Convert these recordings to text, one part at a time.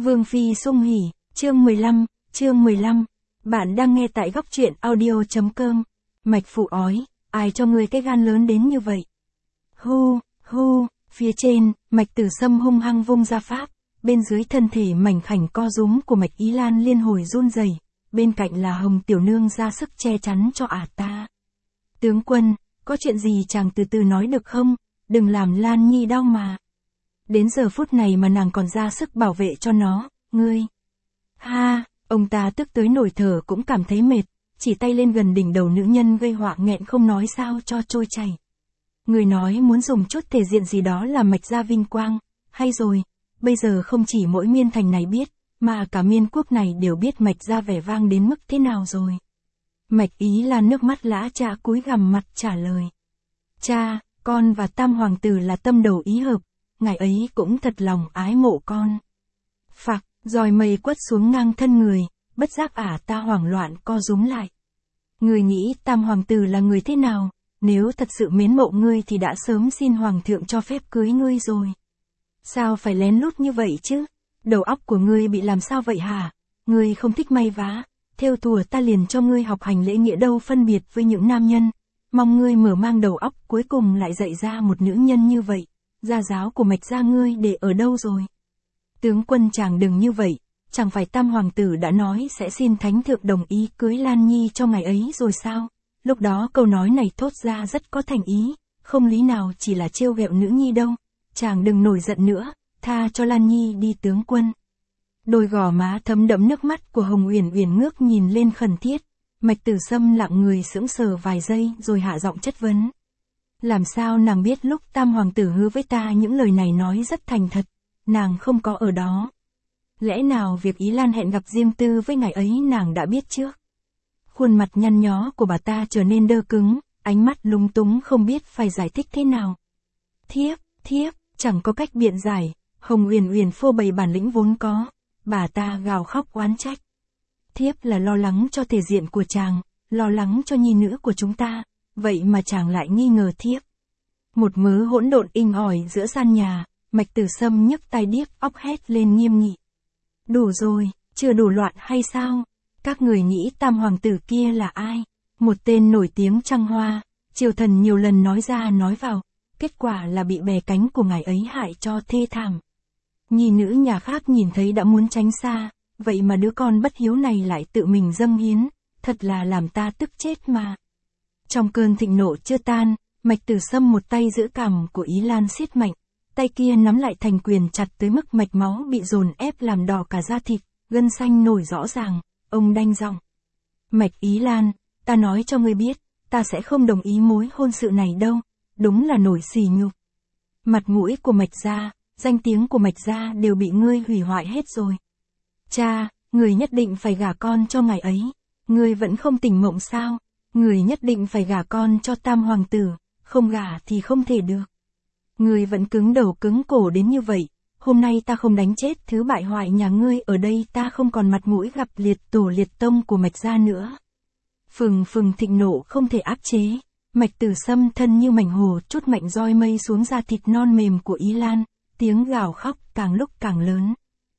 Vương Phi sung hỉ, chương 15, bạn đang nghe tại góc truyện audio.com. Mạch Phụ ói, ai cho ngươi cái gan lớn đến như vậy? Hu, phía trên, Mạch Tử Sâm hung hăng vung ra pháp, bên dưới thân thể mảnh khảnh co rúm của Mạch Ý Lan liên hồi run rẩy, bên cạnh là Hồng Tiểu Nương ra sức che chắn cho ta. Tướng quân, có chuyện gì chàng từ từ nói được không, đừng làm Lan Nhi đau mà. Đến giờ phút này mà nàng còn ra sức bảo vệ cho nó, ngươi. Ông ta tức tới nổi thở cũng cảm thấy mệt, chỉ tay lên gần đỉnh đầu nữ nhân gây họa nghẹn không nói sao cho trôi chảy. Người nói muốn dùng chút thể diện gì đó là Mạch gia vinh quang, hay rồi, bây giờ không chỉ mỗi miên thành này biết, mà cả miên quốc này đều biết Mạch gia vẻ vang đến mức thế nào rồi. Mạch Ý Lan nước mắt lã chã cúi gằm mặt trả lời. Cha, con và Tam Hoàng tử là tâm đầu ý hợp, ngài ấy cũng thật lòng ái mộ con. Phạc, roi mây quất xuống ngang thân người, bất giác ta hoảng loạn co rúm lại. Người nghĩ Tam Hoàng tử là người thế nào, nếu thật sự mến mộ ngươi thì đã sớm xin Hoàng thượng cho phép cưới ngươi rồi. Sao phải lén lút như vậy chứ? Đầu óc của ngươi bị làm sao vậy hả? Ngươi không thích may vá, theo thùa ta liền cho ngươi học hành lễ nghĩa đâu phân biệt với những nam nhân. Mong ngươi mở mang đầu óc cuối cùng lại dạy ra một nữ nhân như vậy. Gia giáo của Mạch gia ngươi để ở đâu rồi? Tướng quân chàng đừng như vậy, chẳng phải Tam Hoàng tử đã nói sẽ xin Thánh thượng đồng ý cưới Lan Nhi cho ngày ấy rồi sao? Lúc đó câu nói này thốt ra rất có thành ý, không lý nào chỉ là trêu ghẹo nữ nhi đâu. Chàng đừng nổi giận nữa, tha cho Lan Nhi đi tướng quân. Đôi gò má thấm đẫm nước mắt của Hồng Uyển Uyển ngước nhìn lên khẩn thiết. Mạch Tử Sâm lặng người sững sờ vài giây rồi hạ giọng chất vấn. Làm sao nàng biết lúc Tam Hoàng tử hứa với ta những lời này nói rất thành thật, nàng không có ở đó. Lẽ nào việc Ý Lan hẹn gặp riêng tư với ngài ấy nàng đã biết trước? Khuôn mặt nhăn nhó của bà ta trở nên đơ cứng, ánh mắt lúng túng không biết phải giải thích thế nào. Thiếp, chẳng có cách biện giải, Hồng Uyển Uyển phô bày bản lĩnh vốn có, bà ta gào khóc oán trách. Thiếp là lo lắng cho thể diện của chàng, lo lắng cho nhi nữ của chúng ta, vậy mà chàng lại nghi ngờ thiếp. Một mớ hỗn độn inh ỏi giữa gian nhà, Mạch Tử Sâm nhấc tai điếc óc hét lên nghiêm nghị. Đủ rồi, chưa đủ loạn hay sao? Các người nghĩ Tam Hoàng tử kia là ai? Một tên nổi tiếng trăng hoa, triều thần nhiều lần nói ra nói vào, kết quả là bị bè cánh của ngài ấy hại cho thê thảm. Nhi nữ nhà khác nhìn thấy đã muốn tránh xa, vậy mà đứa con bất hiếu này lại tự mình dâng hiến, thật là làm ta tức chết mà. Trong cơn thịnh nộ chưa tan, Mạch Tử Sâm một tay giữ cằm của Ý Lan siết mạnh, tay kia nắm lại thành quyền chặt tới mức mạch máu bị dồn ép làm đỏ cả da thịt, gân xanh nổi rõ ràng, ông đanh giọng. Mạch Ý Lan, ta nói cho ngươi biết, ta sẽ không đồng ý mối hôn sự này đâu, đúng là nổi sỉ nhục. Mặt mũi của Mạch gia, danh tiếng của Mạch gia đều bị ngươi hủy hoại hết rồi. Cha, người nhất định phải gả con cho ngài ấy, ngươi vẫn không tỉnh mộng sao? Người nhất định phải gả con cho Tam Hoàng tử, không gả thì không thể được. Người vẫn cứng đầu cứng cổ đến như vậy, hôm nay ta không đánh chết thứ bại hoại nhà ngươi ở đây ta không còn mặt mũi gặp liệt tổ liệt tông của Mạch gia nữa. Phừng thịnh nộ không thể áp chế, Mạch Tử Sâm thân như mảnh hồ trút mạnh roi mây xuống da thịt non mềm của Ý Lan, tiếng gào khóc càng lúc càng lớn.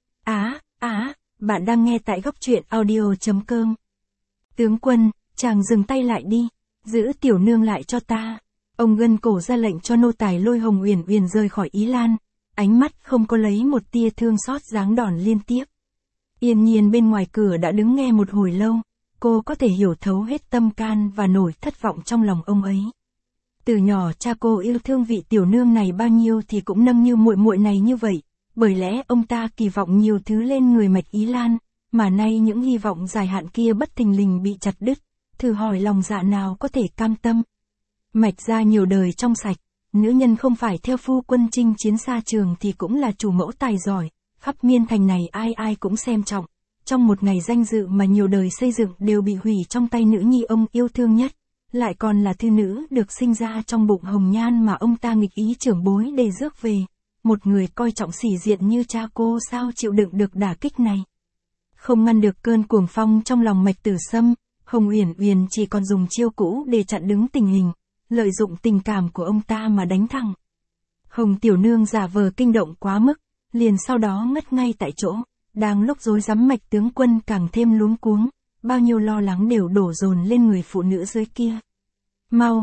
Bạn đang nghe tại góc truyện audio.com. Tướng quân, chàng dừng tay lại đi, giữ tiểu nương lại cho ta. Ông gân cổ ra lệnh cho nô tài lôi Hồng Uyển Uyển rời khỏi Ý Lan, ánh mắt không có lấy một tia thương xót giáng đòn liên tiếp. Yên Nhiên bên ngoài cửa đã đứng nghe một hồi lâu, cô có thể hiểu thấu hết tâm can và nỗi thất vọng trong lòng ông ấy. Từ nhỏ cha cô yêu thương vị tiểu nương này bao nhiêu thì cũng nâng như muội muội này như vậy, bởi lẽ ông ta kỳ vọng nhiều thứ lên người Mạch Ý Lan, mà nay những hy vọng dài hạn kia bất thình lình bị chặt đứt, thử hỏi lòng dạ nào có thể cam tâm. Mạch gia nhiều đời trong sạch, nữ nhân không phải theo phu quân chinh chiến xa trường thì cũng là chủ mẫu tài giỏi, khắp miên thành này ai ai cũng xem trọng. Trong một ngày danh dự mà nhiều đời xây dựng đều bị hủy trong tay nữ nhi ông yêu thương nhất, lại còn là thư nữ được sinh ra trong bụng Hồng Nhan mà ông ta nghịch ý trưởng bối để rước về. Một người coi trọng sĩ diện như cha cô sao chịu đựng được đả kích này. Không ngăn được cơn cuồng phong trong lòng Mạch Tử Sâm, Hồng Uyển Uyển chỉ còn dùng chiêu cũ để chặn đứng tình hình, lợi dụng tình cảm của ông ta mà đánh thẳng. Hồng tiểu nương giả vờ kinh động quá mức, liền sau đó ngất ngay tại chỗ, Đang lúc rối rắm Mạch tướng quân càng thêm luống cuống, bao nhiêu lo lắng đều đổ dồn lên người phụ nữ dưới kia. Mau,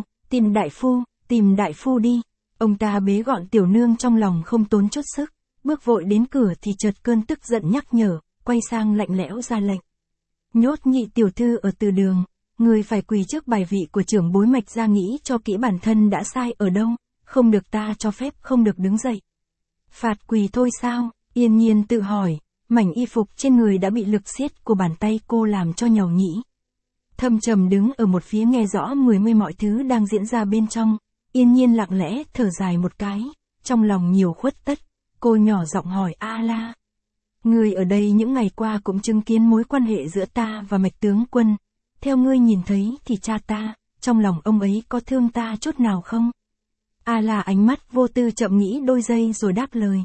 tìm đại phu đi. Ông ta bế gọn tiểu nương trong lòng không tốn chút sức, bước vội đến cửa thì chợt cơn tức giận nhắc nhở, quay sang lạnh lẽo ra lệnh. Nhốt nhị tiểu thư ở từ đường, người phải quỳ trước bài vị của trưởng bối Mạch ra nghĩ cho kỹ bản thân đã sai ở đâu, không được ta cho phép không được đứng dậy. Phạt quỳ thôi sao? Yên Nhiên tự hỏi, mảnh y phục trên người đã bị lực siết của bàn tay cô làm cho nhàu nhĩ. Thâm trầm đứng ở một phía nghe rõ mười mươi mọi thứ đang diễn ra bên trong, Yên Nhiên lặng lẽ thở dài một cái, trong lòng nhiều khuất tất, cô nhỏ giọng hỏi A La. Ngươi ở đây những ngày qua cũng chứng kiến mối quan hệ giữa ta và Mạch tướng quân, theo ngươi nhìn thấy thì cha ta, trong lòng ông ấy có thương ta chút nào không? A La ánh mắt vô tư chậm nghĩ đôi giây rồi đáp lời.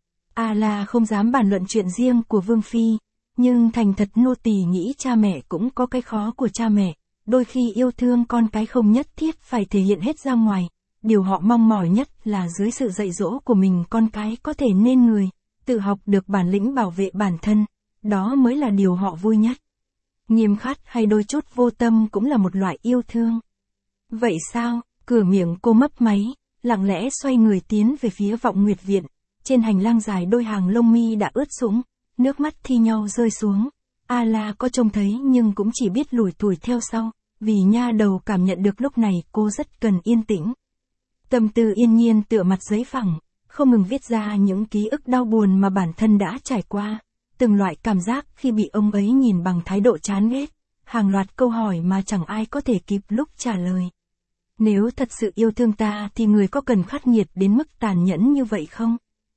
A La không dám bàn luận chuyện riêng của Vương Phi, nhưng thành thật nô tỳ nghĩ cha mẹ cũng có cái khó của cha mẹ, đôi khi yêu thương con cái không nhất thiết phải thể hiện hết ra ngoài, điều họ mong mỏi nhất là dưới sự dạy dỗ của mình con cái có thể nên người, tự học được bản lĩnh bảo vệ bản thân, đó mới là điều họ vui nhất. Nghiêm khắc hay đôi chút vô tâm cũng là một loại yêu thương. Vậy sao? Cửa miệng cô mấp máy, lặng lẽ xoay người tiến về phía Vọng Nguyệt Viện. Trên hành lang dài đôi hàng lông mi đã ướt sũng, nước mắt thi nhau rơi xuống. A La có trông thấy nhưng cũng chỉ biết lủi thủi theo sau, vì nha đầu cảm nhận được lúc này cô rất cần yên tĩnh. Tâm tư Yên Nhiên tựa mặt giấy phẳng, không ngừng viết ra những ký ức đau buồn mà bản thân đã trải qua, từng loại cảm giác khi bị ông ấy nhìn bằng thái độ chán ghét, hàng loạt câu hỏi mà chẳng ai có thể kịp lúc trả lời. Nếu thật sự yêu thương ta thì người có cần khắc nghiệt đến mức tàn nhẫn như vậy không?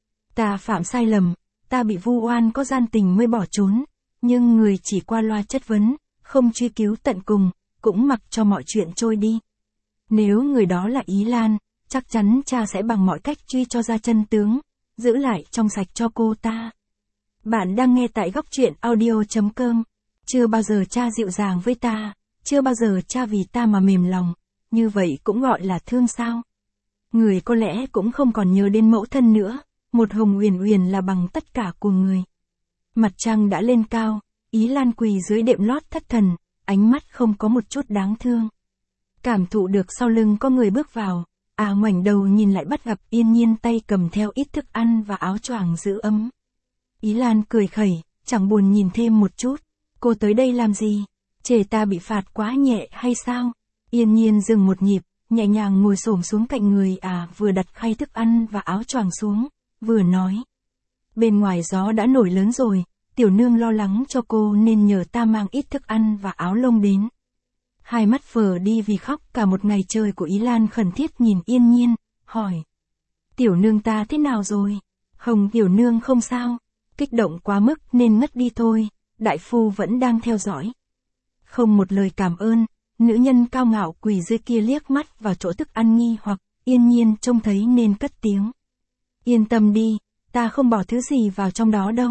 Ta phạm sai lầm, ta bị vu oan có gian tình mới bỏ trốn, nhưng người chỉ qua loa chất vấn, không truy cứu tận cùng, cũng mặc cho mọi chuyện trôi đi. Nếu người đó là Ý Lan, chắc chắn cha sẽ bằng mọi cách truy cho ra chân tướng, giữ lại trong sạch cho cô ta. Bạn đang nghe tại góc truyện audio.com. Chưa bao giờ cha dịu dàng với ta, chưa bao giờ cha vì ta mà mềm lòng, như vậy cũng gọi là thương sao? Người có lẽ cũng không còn nhớ đến mẫu thân nữa, một Hồng Uyển Uyển là bằng tất cả của người. Mặt trăng đã lên cao, Ý Lan quỳ dưới đệm lót thất thần, ánh mắt không có một chút đáng thương. Cảm thụ được sau lưng có người bước vào, ngoảnh đầu nhìn lại bắt gặp Yên Nhiên tay cầm theo ít thức ăn và áo choàng giữ ấm. Ý Lan cười khẩy, chẳng buồn nhìn thêm một chút. Cô tới đây làm gì? Chê ta bị phạt quá nhẹ hay sao? Yên Nhiên dừng một nhịp, nhẹ nhàng ngồi xổm xuống cạnh người vừa đặt khay thức ăn và áo choàng xuống, vừa nói. Bên ngoài gió đã nổi lớn rồi, tiểu nương lo lắng cho cô nên nhờ ta mang ít thức ăn và áo lông đến. Hai mắt phờ đi vì khóc cả một ngày trời của Ý Lan khẩn thiết nhìn Yên Nhiên, hỏi. Tiểu nương ta thế nào rồi? Hồng tiểu nương không sao, kích động quá mức nên ngất đi thôi, đại phu vẫn đang theo dõi. Không một lời cảm ơn, nữ nhân cao ngạo quỳ dưới kia liếc mắt vào chỗ thức ăn nghi hoặc, Yên Nhiên trông thấy nên cất tiếng. Yên tâm đi, ta không bỏ thứ gì vào trong đó đâu.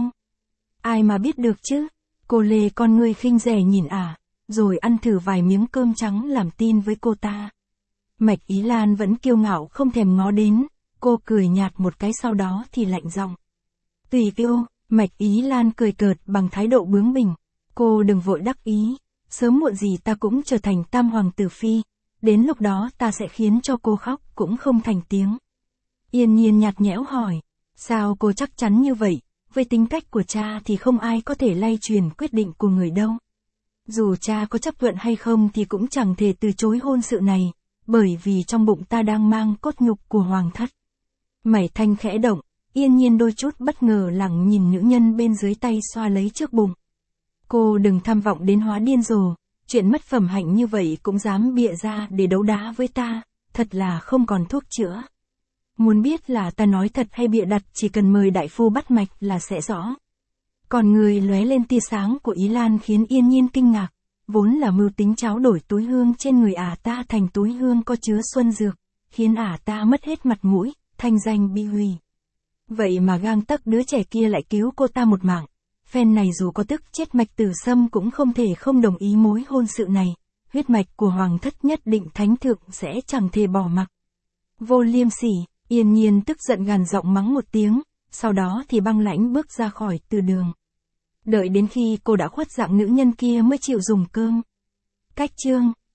Ai mà biết được chứ? Cô lê con ngươi khinh rẻ nhìn rồi ăn thử vài miếng cơm trắng làm tin với cô ta. Mạch Ý Lan vẫn kiêu ngạo không thèm ngó đến, cô cười nhạt một cái sau đó thì lạnh giọng. Tùy kiêu, Mạch Ý Lan cười cợt bằng thái độ bướng bỉnh. Cô đừng vội đắc ý, sớm muộn gì ta cũng trở thành tam hoàng tử phi, đến lúc đó ta sẽ khiến cho cô khóc cũng không thành tiếng. Yên Nhiên nhạt nhẽo hỏi, sao cô chắc chắn như vậy, với tính cách của cha thì không ai có thể lay truyền quyết định của người đâu. Dù cha có chấp thuận hay không thì cũng chẳng thể từ chối hôn sự này, bởi vì trong bụng ta đang mang cốt nhục của hoàng thất. Mày thanh khẽ động, Yên Nhiên đôi chút bất ngờ lẳng nhìn nữ nhân bên dưới tay xoa lấy trước bụng. Cô đừng tham vọng đến hóa điên rồ, chuyện mất phẩm hạnh như vậy cũng dám bịa ra để đấu đá với ta, thật là không còn thuốc chữa. Muốn biết là ta nói thật hay bịa đặt chỉ cần mời đại phu bắt mạch là sẽ rõ. Còn người lóe lên tia sáng của Ý Lan khiến Yên Nhiên kinh ngạc, vốn là mưu tính tráo đổi túi hương trên người ta thành túi hương có chứa xuân dược, khiến ta mất hết mặt mũi, thanh danh bị hủy. Vậy mà gang tấc đứa trẻ kia lại cứu cô ta một mạng. Phen này dù có tức chết Mạch Tử Sâm cũng không thể không đồng ý mối hôn sự này, huyết mạch của hoàng thất nhất định thánh thượng sẽ chẳng thể bỏ mặc. Vô liêm sỉ, Yên Nhiên tức giận gằn giọng mắng một tiếng, sau đó thì băng lãnh bước ra khỏi từ đường. Đợi đến khi cô đã khuất dạng nữ nhân kia mới chịu dùng cơm. Cách chương